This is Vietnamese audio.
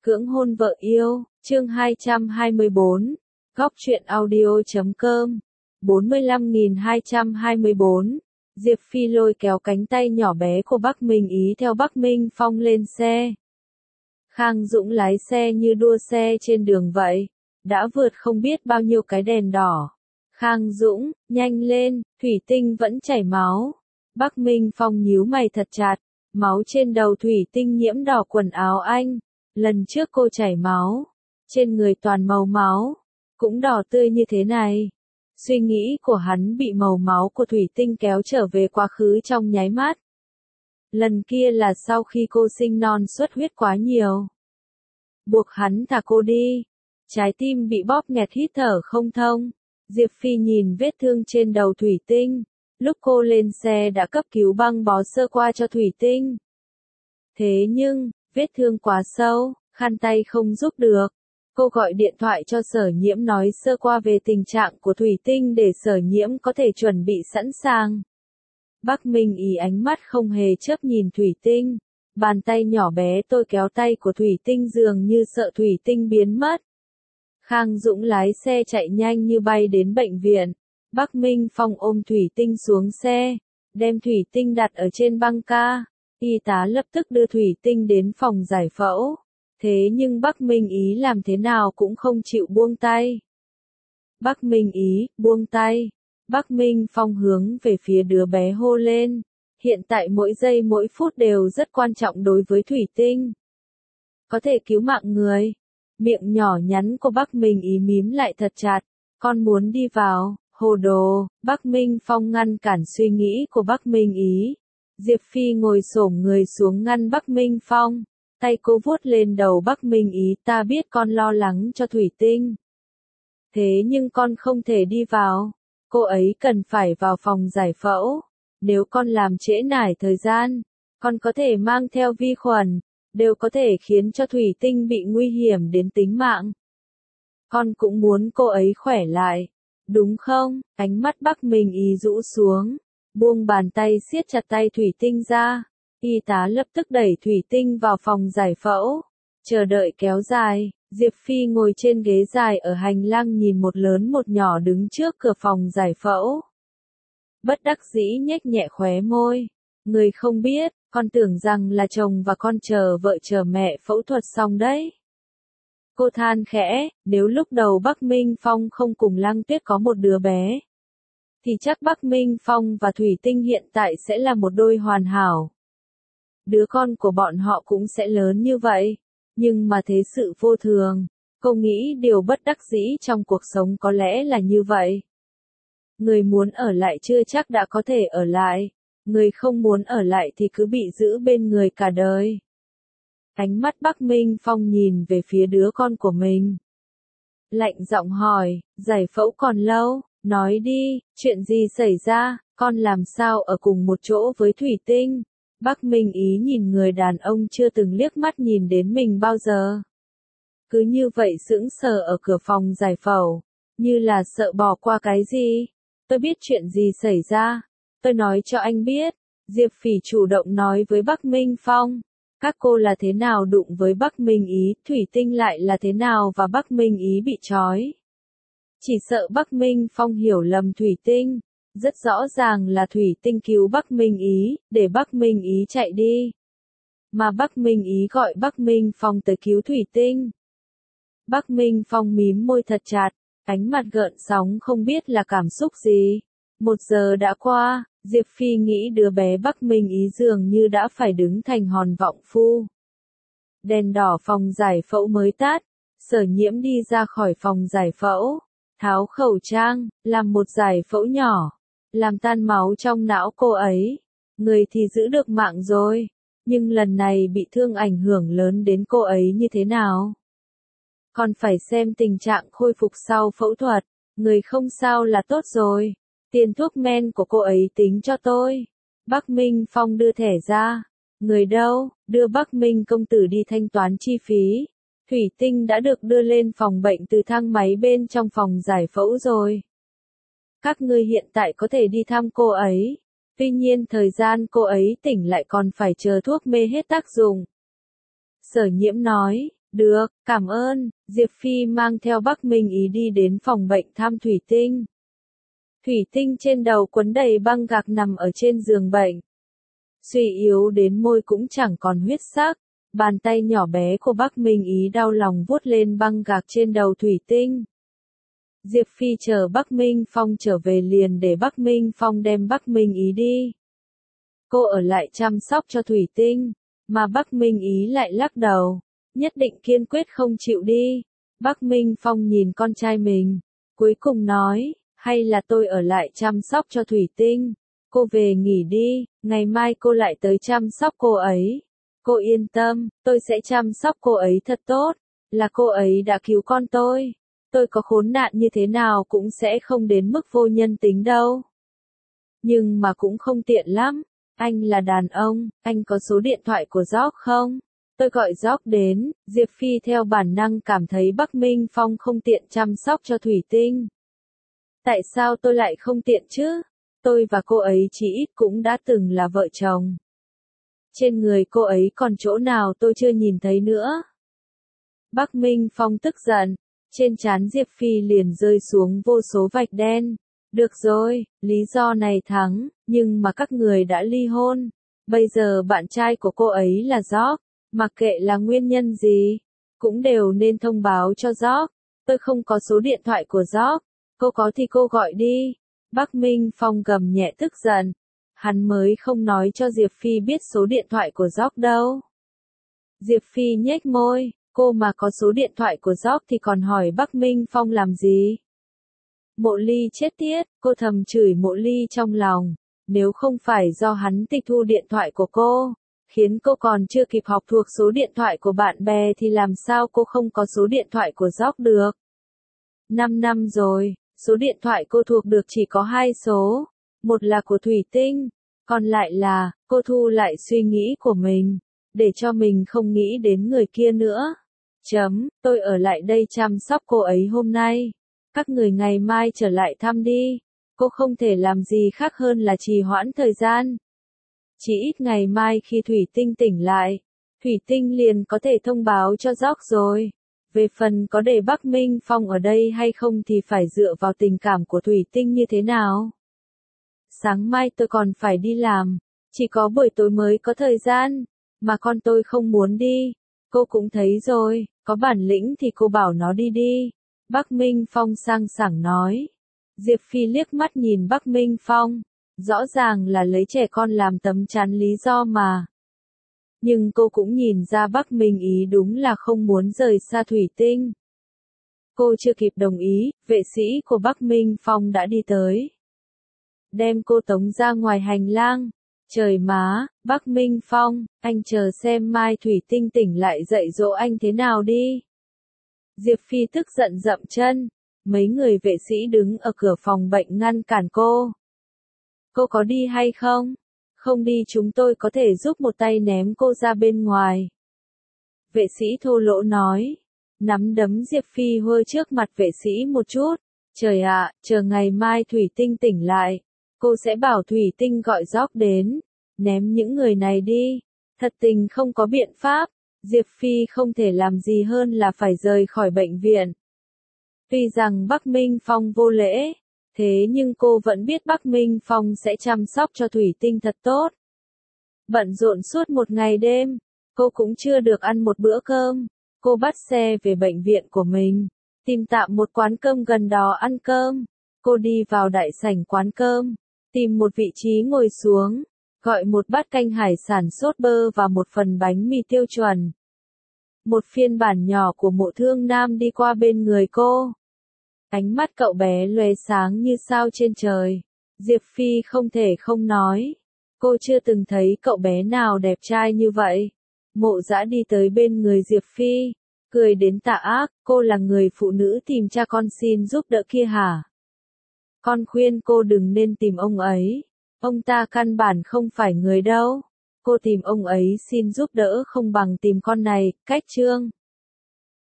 Cưỡng hôn vợ yêu, chương 224, góc truyện audio.com, 45.224, Diệp Phi lôi kéo cánh tay nhỏ bé của Bắc Minh Ý theo Bắc Minh Phong lên xe. Khang Dũng lái xe như đua xe trên đường vậy, đã vượt không biết bao nhiêu cái đèn đỏ. Khang Dũng, nhanh lên, thủy tinh vẫn chảy máu. Bắc Minh Phong nhíu mày thật chặt, máu trên đầu thủy tinh nhiễm đỏ quần áo anh. Lần trước cô chảy máu, trên người toàn màu máu, cũng đỏ tươi như thế này. Suy nghĩ của hắn bị màu máu của thủy tinh kéo trở về quá khứ trong nháy mắt. Lần kia là sau khi cô sinh non xuất huyết quá nhiều. Buộc hắn thả cô đi. Trái tim bị bóp nghẹt hít thở không thông. Diệp Phi nhìn vết thương trên đầu thủy tinh. Lúc cô lên xe đã cấp cứu băng bó sơ qua cho thủy tinh. Thế nhưng, vết thương quá sâu, khăn tay không giúp được. Cô gọi điện thoại cho Sở Nhiễm nói sơ qua về tình trạng của thủy tinh để Sở Nhiễm có thể chuẩn bị sẵn sàng. Bắc Minh Ý ánh mắt không hề chớp nhìn thủy tinh. Bàn tay nhỏ bé tôi kéo tay của thủy tinh dường như sợ thủy tinh biến mất. Khang Dũng lái xe chạy nhanh như bay đến bệnh viện. Bắc Minh Phong ôm thủy tinh xuống xe, đem thủy tinh đặt ở trên băng ca. Y tá lập tức đưa thủy tinh đến phòng giải phẫu. Thế nhưng Bắc Minh Ý làm thế nào cũng không chịu buông tay. Bắc Minh Ý, buông tay. Bắc Minh Phong hướng về phía đứa bé hô lên. Hiện tại mỗi giây mỗi phút đều rất quan trọng đối với thủy tinh. Có thể cứu mạng người. Miệng nhỏ nhắn của Bắc Minh Ý mím lại thật chặt. Con muốn đi vào, hồ đồ. Bắc Minh Phong ngăn cản suy nghĩ của Bắc Minh Ý. Diệp Phi ngồi xổm người xuống ngăn Bắc Minh Phong. Tay cô vuốt lên đầu Bắc Minh Ý, ta biết con lo lắng cho thủy tinh. Thế nhưng con không thể đi vào. Cô ấy cần phải vào phòng giải phẫu. Nếu con làm trễ nải thời gian, con có thể mang theo vi khuẩn, đều có thể khiến cho thủy tinh bị nguy hiểm đến tính mạng. Con cũng muốn cô ấy khỏe lại, đúng không? Ánh mắt Bắc Minh Ý rũ xuống, buông bàn tay siết chặt tay thủy tinh ra. Y tá lập tức đẩy thủy tinh vào phòng giải phẫu. Chờ đợi kéo dài, Diệp Phi ngồi trên ghế dài ở hành lang nhìn một lớn một nhỏ đứng trước cửa phòng giải phẫu. Bất đắc dĩ nhếch nhẹ khóe môi. Người không biết, con tưởng rằng là chồng và con chờ vợ chờ mẹ phẫu thuật xong đấy. Cô than khẽ, nếu lúc đầu Bắc Minh Phong không cùng Lăng Tuyết có một đứa bé, thì chắc Bắc Minh Phong và Thủy Tinh hiện tại sẽ là một đôi hoàn hảo. Đứa con của bọn họ cũng sẽ lớn như vậy, nhưng mà thế sự vô thường, cô nghĩ điều bất đắc dĩ trong cuộc sống có lẽ là như vậy. Người muốn ở lại chưa chắc đã có thể ở lại, người không muốn ở lại thì cứ bị giữ bên người cả đời. Ánh mắt Bắc Minh Phong nhìn về phía đứa con của mình. Lạnh giọng hỏi, giải phẫu còn lâu, nói đi, chuyện gì xảy ra, con làm sao ở cùng một chỗ với Thủy Tinh? Bắc Minh Ý nhìn người đàn ông chưa từng liếc mắt nhìn đến mình bao giờ. Cứ như vậy sững sờ ở cửa phòng giải phẫu, như là sợ bỏ qua cái gì. Tôi biết chuyện gì xảy ra, tôi nói cho anh biết. Diệp Phỉ chủ động nói với Bắc Minh Phong. Các cô là thế nào đụng với Bắc Minh Ý, Thủy Tinh lại là thế nào và Bắc Minh Ý bị trói. Chỉ sợ Bắc Minh Phong hiểu lầm Thủy Tinh. Rất rõ ràng là Thủy Tinh cứu Bắc Minh Ý, để Bắc Minh Ý chạy đi. Mà Bắc Minh Ý gọi Bắc Minh Phong tới cứu Thủy Tinh. Bắc Minh Phong mím môi thật chặt, ánh mặt gợn sóng không biết là cảm xúc gì. 1 giờ đã qua, Diệp Phi nghĩ đứa bé Bắc Minh Ý dường như đã phải đứng thành hòn vọng phu. Đèn đỏ phòng giải phẫu mới tắt, Sở Nhiễm đi ra khỏi phòng giải phẫu, tháo khẩu trang, làm một giải phẫu nhỏ, làm tan máu trong não cô ấy. Người thì giữ được mạng rồi, nhưng lần này bị thương ảnh hưởng lớn đến cô ấy như thế nào? Còn phải xem tình trạng khôi phục sau phẫu thuật, người không sao là tốt rồi. Tiền thuốc men của cô ấy tính cho tôi. Bắc Minh Phong đưa thẻ ra. Người đâu, đưa Bắc Minh công tử đi thanh toán chi phí. Thủy Tinh đã được đưa lên phòng bệnh từ thang máy bên trong phòng giải phẫu rồi. Các ngươi hiện tại có thể đi thăm cô ấy. Tuy nhiên thời gian cô ấy tỉnh lại còn phải chờ thuốc mê hết tác dụng. Sở Nhiễm nói, Được, cảm ơn. Diệp Phi mang theo Bắc Minh Ý đi đến phòng bệnh thăm Thủy Tinh. Thủy Tinh trên đầu quấn đầy băng gạc nằm ở trên giường bệnh. Suy yếu đến môi cũng chẳng còn huyết sắc. Bàn tay nhỏ bé của Bắc Minh Ý đau lòng vuốt lên băng gạc trên đầu Thủy Tinh. Diệp Phi chờ Bắc Minh Phong trở về liền để Bắc Minh Phong đem Bắc Minh Ý đi. Cô ở lại chăm sóc cho Thủy Tinh, mà Bắc Minh Ý lại lắc đầu, nhất định kiên quyết không chịu đi. Bắc Minh Phong nhìn con trai mình, cuối cùng nói, hay là tôi ở lại chăm sóc cho Thủy Tinh, cô về nghỉ đi, ngày mai cô lại tới chăm sóc cô ấy. Cô yên tâm, tôi sẽ chăm sóc cô ấy thật tốt, là cô ấy đã cứu con tôi có khốn nạn như thế nào cũng sẽ không đến mức vô nhân tính đâu. Nhưng mà cũng không tiện lắm, anh là đàn ông, anh có số điện thoại của George không? Tôi gọi George đến. Diệp Phi theo bản năng cảm thấy Bắc Minh Phong không tiện chăm sóc cho Thủy Tinh. Tại sao tôi lại không tiện chứ? Tôi và cô ấy chỉ ít cũng đã từng là vợ chồng. Trên người cô ấy còn chỗ nào tôi chưa nhìn thấy nữa. Bắc Minh Phong tức giận, trên trán Diệp Phi liền rơi xuống vô số vạch đen. Được rồi, lý do này thắng, nhưng mà các người đã ly hôn. Bây giờ bạn trai của cô ấy là George, mặc kệ là nguyên nhân gì, cũng đều nên thông báo cho George. Tôi không có số điện thoại của George, cô có thì cô gọi đi. Bắc Minh Phong gầm nhẹ tức giận. Hắn mới không nói cho Diệp Phi biết số điện thoại của George đâu. Diệp Phi nhếch môi, cô mà có số điện thoại của George thì còn hỏi Bắc Minh Phong làm gì? Mộ Ly chết tiết, cô thầm chửi Mộ Ly trong lòng, nếu không phải do hắn tịch thu điện thoại của cô, khiến cô còn chưa kịp học thuộc số điện thoại của bạn bè thì làm sao cô không có số điện thoại của George được? 5 năm rồi, số điện thoại cô thuộc được chỉ có 2 số, một là của Thủy Tinh, còn lại là, cô thu lại suy nghĩ của mình, để cho mình không nghĩ đến người kia nữa. Tôi ở lại đây chăm sóc cô ấy hôm nay. Các người ngày mai trở lại thăm đi. Cô không thể làm gì khác hơn là trì hoãn thời gian. Chỉ ít ngày mai khi Thủy Tinh tỉnh lại, Thủy Tinh liền có thể thông báo cho George rồi. Về phần có để Bắc Minh Phong ở đây hay không thì phải dựa vào tình cảm của Thủy Tinh như thế nào. Sáng mai tôi còn phải đi làm, chỉ có buổi tối mới có thời gian, mà con tôi không muốn đi. Cô cũng thấy rồi, có bản lĩnh thì cô bảo nó đi đi. Bắc Minh Phong sang sảng nói. Diệp Phi liếc mắt nhìn Bắc Minh Phong, rõ ràng là lấy trẻ con làm tấm chắn lý do mà. Nhưng cô cũng nhìn ra Bắc Minh Ý đúng là không muốn rời xa Thủy Tinh. Cô chưa kịp đồng ý, vệ sĩ của Bắc Minh Phong đã đi tới. Đem cô tống ra ngoài hành lang. Trời má, Bắc Minh Phong, anh chờ xem mai Thủy Tinh tỉnh lại dạy dỗ anh thế nào đi. Diệp Phi tức giận dậm chân, mấy người vệ sĩ đứng ở cửa phòng bệnh ngăn cản cô. Cô có đi hay không? Không đi chúng tôi có thể giúp một tay ném cô ra bên ngoài. Vệ sĩ thô lỗ nói, nắm đấm Diệp Phi hơi trước mặt vệ sĩ một chút. Trời ạ, chờ ngày mai Thủy Tinh tỉnh lại, cô sẽ bảo Thủy Tinh gọi George đến, ném những người này đi. Thật tình không có biện pháp, Diệp Phi không thể làm gì hơn là phải rời khỏi bệnh viện. Tuy rằng Bắc Minh Phong vô lễ, thế nhưng cô vẫn biết Bắc Minh Phong sẽ chăm sóc cho Thủy Tinh thật tốt. Bận rộn suốt một ngày đêm, cô cũng chưa được ăn một bữa cơm. Cô bắt xe về bệnh viện của mình, tìm tạm một quán cơm gần đó ăn cơm. Cô đi vào đại sảnh quán cơm, tìm một vị trí ngồi xuống, gọi một bát canh hải sản sốt bơ và một phần bánh mì tiêu chuẩn. Một phiên bản nhỏ của Mộ Thương Nam đi qua bên người cô. Ánh mắt cậu bé lóe sáng như sao trên trời. Diệp Phi không thể không nói. Cô chưa từng thấy cậu bé nào đẹp trai như vậy. Mộ Dã đi tới bên người Diệp Phi, cười đến tà ác, cô là người phụ nữ tìm cha con xin giúp đỡ kia hả? Con khuyên cô đừng nên tìm ông ấy. Ông ta căn bản không phải người đâu. Cô tìm ông ấy xin giúp đỡ không bằng tìm con này, cách chương.